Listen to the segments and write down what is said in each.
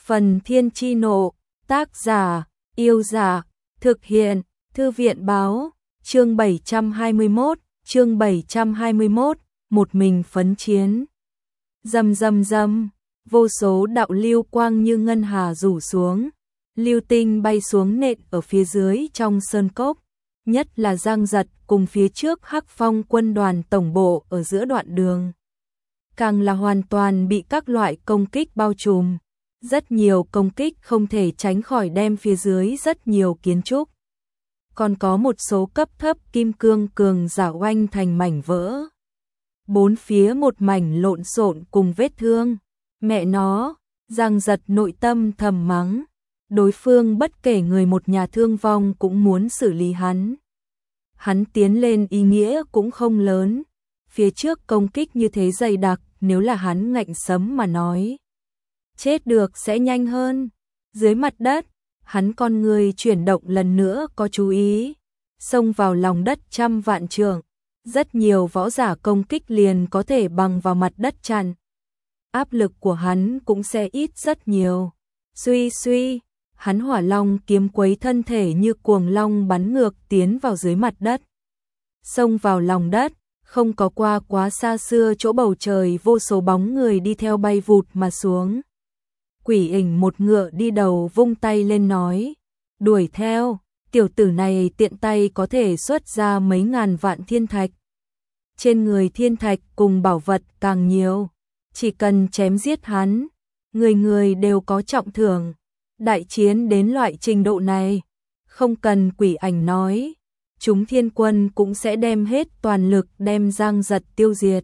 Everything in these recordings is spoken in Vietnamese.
Phần Thiên Chi Nộ, tác giả, Yêu Giả, thực hiện, Thư viện Báo, chương 721, một mình phấn chiến. Rầm rầm rầm, vô số đạo lưu quang như ngân hà rủ xuống, lưu tinh bay xuống nện ở phía dưới trong sơn cốc, nhất là Giang Giật cùng phía trước Hắc Phong quân đoàn tổng bộ ở giữa đoạn đường. Càng là hoàn toàn bị các loại công kích bao trùm, rất nhiều công kích không thể tránh khỏi đem phía dưới rất nhiều kiến trúc. Còn có một số cấp thấp kim cương cường giả oanh thành mảnh vỡ. Bốn phía một mảnh lộn xộn cùng vết thương. Mẹ nó, Giang Giật nội tâm thầm mắng. Đối phương bất kể người một nhà thương vong cũng muốn xử lý hắn. Hắn tiến lên ý nghĩa cũng không lớn. Phía trước công kích như thế dày đặc, nếu là hắn ngạnh sấm mà nói, chết được sẽ nhanh hơn. Dưới mặt đất, hắn con người chuyển động lần nữa có chú ý, xông vào lòng đất trăm vạn trượng, rất nhiều võ giả công kích liền có thể bằng vào mặt đất chặn. Áp lực của hắn cũng sẽ ít rất nhiều. Suy suy, hắn hỏa long kiếm quấy thân thể như cuồng long bắn ngược tiến vào dưới mặt đất. Xông vào lòng đất, không có qua quá xa xưa chỗ bầu trời vô số bóng người đi theo bay vụt mà xuống. Quỷ Ảnh một ngựa đi đầu vung tay lên nói, đuổi theo, tiểu tử này tiện tay có thể xuất ra mấy ngàn vạn thiên thạch. Trên người thiên thạch cùng bảo vật càng nhiều, chỉ cần chém giết hắn, người người đều có trọng thưởng. Đại chiến đến loại trình độ này, không cần Quỷ Ảnh nói, chúng thiên quân cũng sẽ đem hết toàn lực đem Giang Giật tiêu diệt.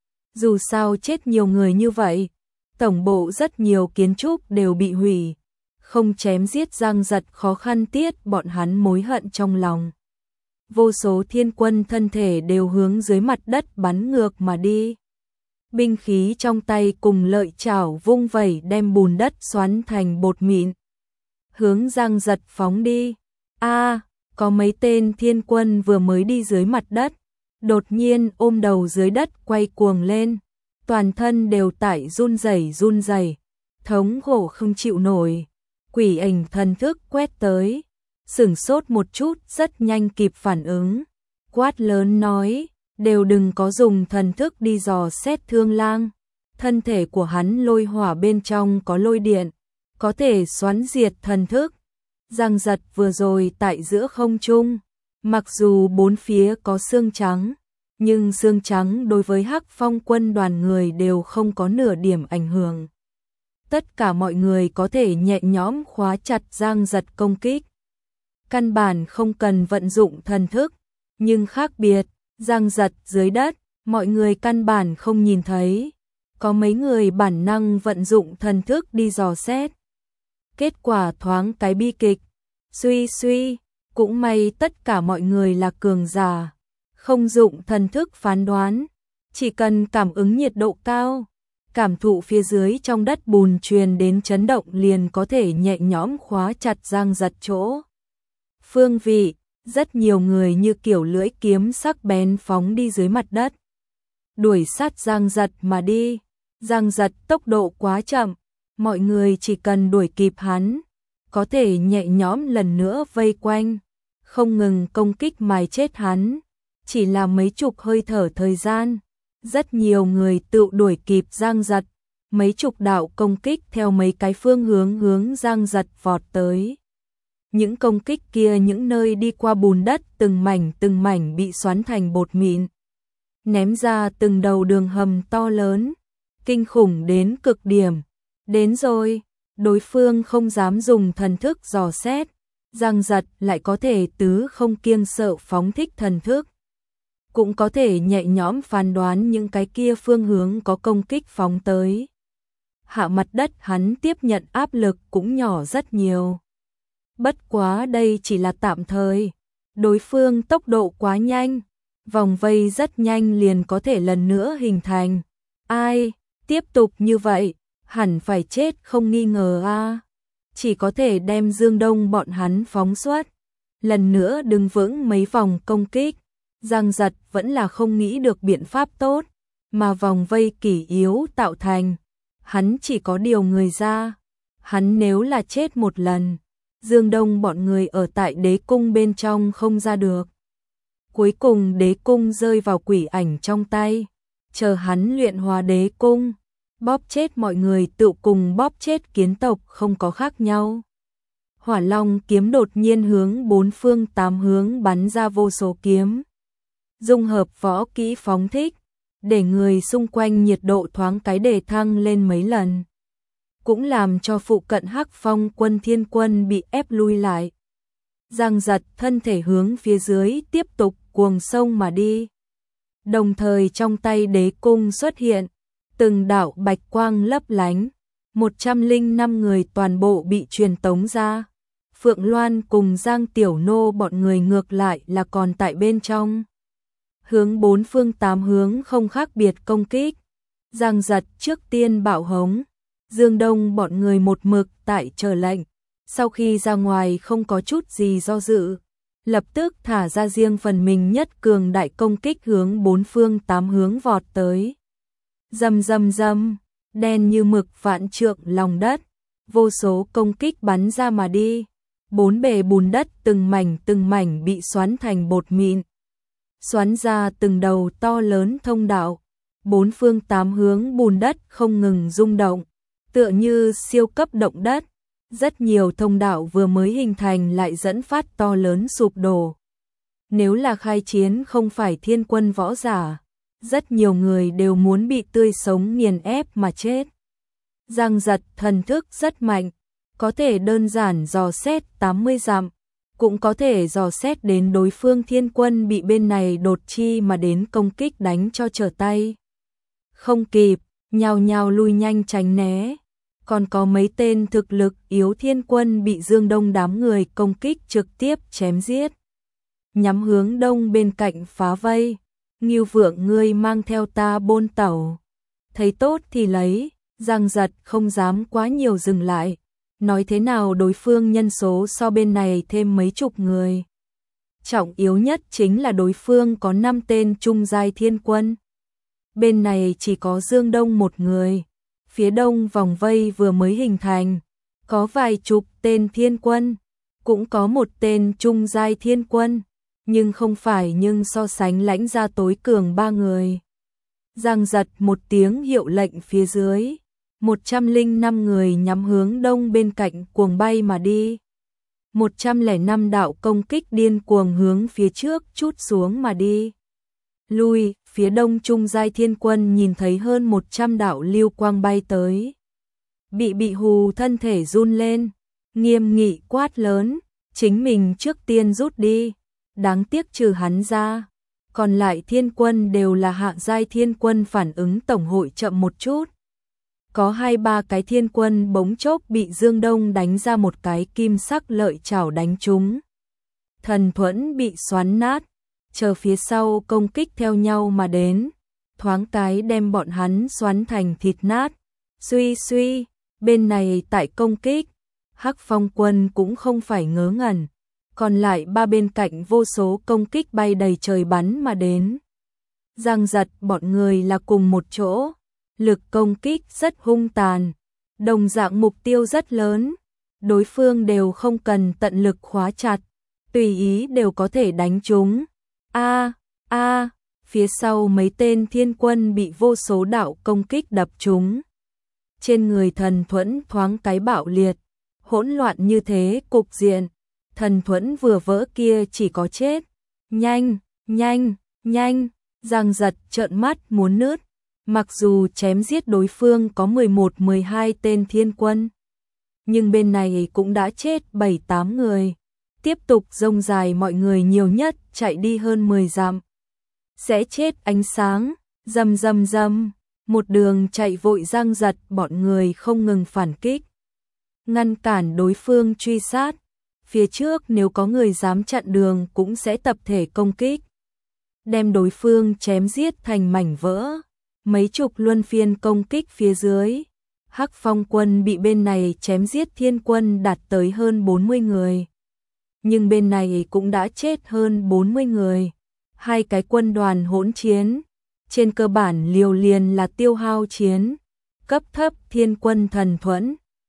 Dù sao chết nhiều người như vậy, tổng bộ rất nhiều kiến trúc đều bị hủy, không chém giết Giang Giật khó khăn tiết bọn hắn mối hận trong lòng. Vô số thiên quân thân thể đều hướng dưới mặt đất bắn ngược mà đi. Binh khí trong tay cùng lợi chảo vung vẩy đem bùn đất xoắn thành bột mịn. Hướng Giang Giật phóng đi. Có mấy tên thiên quân vừa mới đi dưới mặt đất, đột nhiên ôm đầu dưới đất quay cuồng lên. Toàn thân đều tại run rẩy, thống khổ không chịu nổi. Quỷ Ảnh thần thức quét tới, sửng sốt một chút rất nhanh kịp phản ứng. Quát lớn nói, đều đừng có dùng thần thức đi dò xét Thương Lang. Thân thể của hắn lôi hỏa bên trong có lôi điện, có thể xoắn diệt thần thức. Giang Giật vừa rồi tại giữa không trung, mặc dù bốn phía có xương trắng, nhưng xương trắng đối với Hắc Phong quân đoàn người đều không có nửa điểm ảnh hưởng. Tất cả mọi người có thể nhẹ nhõm khóa chặt Giang Giật công kích. Căn bản không cần vận dụng thần thức, nhưng khác biệt, Giang Giật dưới đất, mọi người căn bản không nhìn thấy. Có mấy người bản năng vận dụng thần thức đi dò xét. Kết quả thoáng cái bi kịch. Suy suy, cũng may tất cả mọi người là cường giả, không dụng thần thức phán đoán, chỉ cần cảm ứng nhiệt độ cao, cảm thụ phía dưới trong đất bùn truyền đến chấn động liền có thể nhẹ nhõm khóa chặt Giang Giật chỗ. Phương vị, rất nhiều người như kiểu lưỡi kiếm sắc bén phóng đi dưới mặt đất. Đuổi sát Giang Giật mà đi, Giang Giật tốc độ quá chậm, mọi người chỉ cần đuổi kịp hắn, có thể nhẹ nhõm lần nữa vây quanh, không ngừng công kích mài chết hắn. Chỉ là mấy chục hơi thở thời gian, rất nhiều người tự đuổi kịp Giang Giật, mấy chục đạo công kích theo mấy cái phương hướng Giang Giật vọt tới. Những công kích kia những nơi đi qua bùn đất từng mảnh bị xoắn thành bột mịn, ném ra từng đầu đường hầm to lớn, kinh khủng đến cực điểm. Đến rồi, đối phương không dám dùng thần thức dò xét, Giang Giật lại có thể tứ không kiêng sợ phóng thích thần thức. Cũng có thể nhẹ nhõm phán đoán những cái kia phương hướng có công kích phóng tới. Hạ mặt đất hắn tiếp nhận áp lực cũng nhỏ rất nhiều. Bất quá đây chỉ là tạm thời, đối phương tốc độ quá nhanh, vòng vây rất nhanh liền có thể lần nữa hình thành. Tiếp tục như vậy, hẳn phải chết không nghi ngờ Chỉ có thể đem Dương Đông bọn hắn phóng xuất, lần nữa đứng vững mấy vòng công kích. Giang Giật vẫn là không nghĩ được biện pháp tốt, mà vòng vây kỷ yếu tạo thành. Hắn chỉ có điều người ra, Hắn nếu là chết một lần, Dương Đông bọn người ở tại đế cung bên trong không ra được. Cuối cùng đế cung rơi vào quỷ ảnh trong tay, chờ hắn luyện hóa đế cung, bóp chết mọi người tự cùng bóp chết kiến tộc không có khác nhau. Hỏa Long kiếm đột nhiên hướng bốn phương tám hướng bắn ra vô số kiếm. Dung hợp võ kỹ phóng thích, để người xung quanh nhiệt độ thoáng cái đề thăng lên mấy lần. Cũng làm cho phụ cận Hắc Phong quân Thiên Quân bị ép lui lại. Giang giật thân thể hướng phía dưới tiếp tục cuồng sông mà đi. Đồng thời trong tay đế cung xuất hiện, từng đạo bạch quang lấp lánh, 105 người toàn bộ bị truyền tống ra. Phượng Loan cùng Giang Tiểu Nô bọn người ngược lại là còn tại bên trong. Hướng bốn phương tám hướng không khác biệt công kích. Giang giật trước tiên bạo hống, Dương Đông bọn người một mực tại chờ lệnh. Sau khi ra ngoài không có chút gì do dự, lập tức thả ra riêng phần mình nhất cường đại công kích hướng bốn phương tám hướng vọt tới. Rầm rầm rầm, đen như mực vạn trượng lòng đất, vô số công kích bắn ra mà đi. Bốn bề bùn đất từng mảnh bị xoắn thành bột mịn. Xoắn ra từng đầu to lớn thông đạo, bốn phương tám hướng bùn đất không ngừng rung động, tựa như siêu cấp động đất. Rất nhiều thông đạo vừa mới hình thành lại dẫn phát to lớn sụp đổ. Nếu là khai chiến không phải thiên quân võ giả, rất nhiều người đều muốn bị tươi sống nghiền ép mà chết. Giang giật thần thức rất mạnh, có thể đơn giản dò xét 80 dặm, cũng có thể dò xét đến đối phương thiên quân bị bên này đột chi mà đến công kích đánh cho trở tay. Không kịp, nhào nhào lui nhanh tránh né. Còn có mấy tên thực lực yếu thiên quân bị Dương Đông đám người công kích trực tiếp chém giết. Nhắm hướng đông bên cạnh phá vây, Ngưu Vượng ngươi mang theo ta bôn tẩu. Thấy tốt thì lấy, Giang giật không dám quá nhiều dừng lại. Nói thế nào đối phương nhân số so bên này thêm mấy chục người. Trọng yếu nhất chính là đối phương có 5 tên trung giai thiên quân. Bên này chỉ có Dương Đông một người. Phía đông vòng vây vừa mới hình thành, có vài chục tên thiên quân, cũng có một tên trung giai thiên quân, nhưng không phải nhưng so sánh lãnh ra tối cường 3 người. Giang giật một tiếng hiệu lệnh phía dưới, 105 người nhắm hướng đông bên cạnh cuồng bay mà đi. 105 đạo công kích điên cuồng hướng phía trước trút xuống mà đi. Lui, phía đông trung giai thiên quân nhìn thấy hơn 100 đạo lưu quang bay tới. Bị hù thân thể run lên, nghiêm nghị quát lớn, chính mình trước tiên rút đi, đáng tiếc trừ hắn ra. Còn lại thiên quân đều là hạ giai thiên quân phản ứng tổng hội chậm một chút. Có 2-3 cái thiên quân bỗng chốc bị Dương Đông đánh ra một cái kim sắc lợi chảo đánh trúng. Thần thuẫn bị xoắn nát. Chờ phía sau công kích theo nhau mà đến, thoáng cái đem bọn hắn xoắn thành thịt nát. Suy, bên này tại công kích, Hắc Phong quân cũng không phải ngớ ngẩn, còn lại 3 bên cạnh vô số công kích bay đầy trời bắn mà đến. Giang giật bọn người là cùng một chỗ, lực công kích rất hung tàn, đồng dạng mục tiêu rất lớn, đối phương đều không cần tận lực khóa chặt, tùy ý đều có thể đánh trúng. Phía sau mấy tên thiên quân bị vô số đạo công kích đập trúng. Trên người thần thuẫn thoáng cái bạo liệt, hỗn loạn như thế cục diện, thần thuẫn vừa vỡ kia chỉ có chết. Nhanh, Giang giật trợn mắt muốn nứt, mặc dù chém giết đối phương có 11-12 tên thiên quân, nhưng bên này cũng đã chết 7-8 người. Tiếp tục rông dài mọi người nhiều nhất chạy đi hơn 10 dặm. Sẽ chết ánh sáng, rầm, một đường chạy vội Giang giật bọn người không ngừng phản kích. Ngăn cản đối phương truy sát, phía trước nếu có người dám chặn đường cũng sẽ tập thể công kích. Đem đối phương chém giết thành mảnh vỡ, mấy chục luân phiên công kích phía dưới. Hắc Phong quân bị bên này chém giết thiên quân đạt tới hơn 40 người. Nhưng bên này cũng đã chết hơn 40 người. 2 cái quân đoàn hỗn chiến, trên cơ bản liều liền là tiêu hao chiến. Cấp thấp thiên quân thần thuẫn,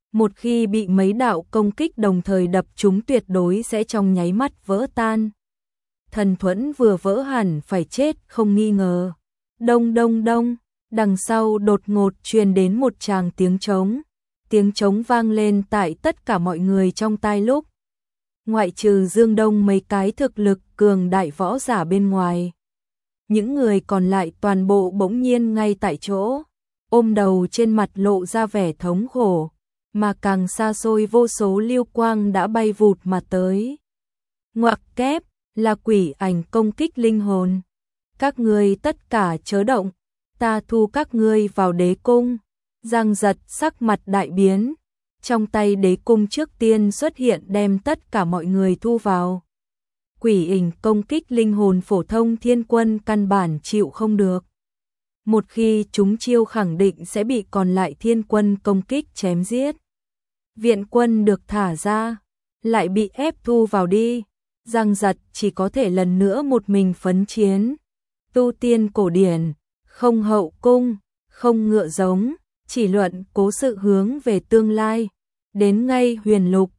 Một khi bị mấy đạo công kích đồng thời đập chúng tuyệt đối sẽ trong nháy mắt vỡ tan. Thần thuẫn vừa vỡ hẳn phải chết không nghi ngờ. Đông đông đông, đằng sau đột ngột truyền đến một tràng tiếng trống. Tiếng trống vang lên tại tất cả mọi người trong tai lúc. Ngoại trừ Dương Đông mấy cái thực lực cường đại võ giả bên ngoài. Những người còn lại toàn bộ bỗng nhiên ngay tại chỗ, ôm đầu trên mặt lộ ra vẻ thống khổ, mà càng xa xôi vô số lưu quang đã bay vụt mà tới. Ngoặc kép, là quỷ ảnh công kích linh hồn. Các ngươi tất cả chớ động, ta thu các ngươi vào đế cung. Giang Giật sắc mặt đại biến, trong tay đế cung trước tiên xuất hiện đem tất cả mọi người thu vào. Quỷ ảnh công kích linh hồn phổ thông thiên quân căn bản chịu không được. Một khi chúng chiêu khẳng định sẽ bị còn lại thiên quân công kích chém giết. Viện quân được thả ra, lại bị ép thu vào đi. Giang Giật chỉ có thể lần nữa một mình phấn chiến. Tu tiên cổ điển, không hậu cung, không ngựa giống, chỉ luận cố sự hướng về tương lai. Đến ngay huyền lục,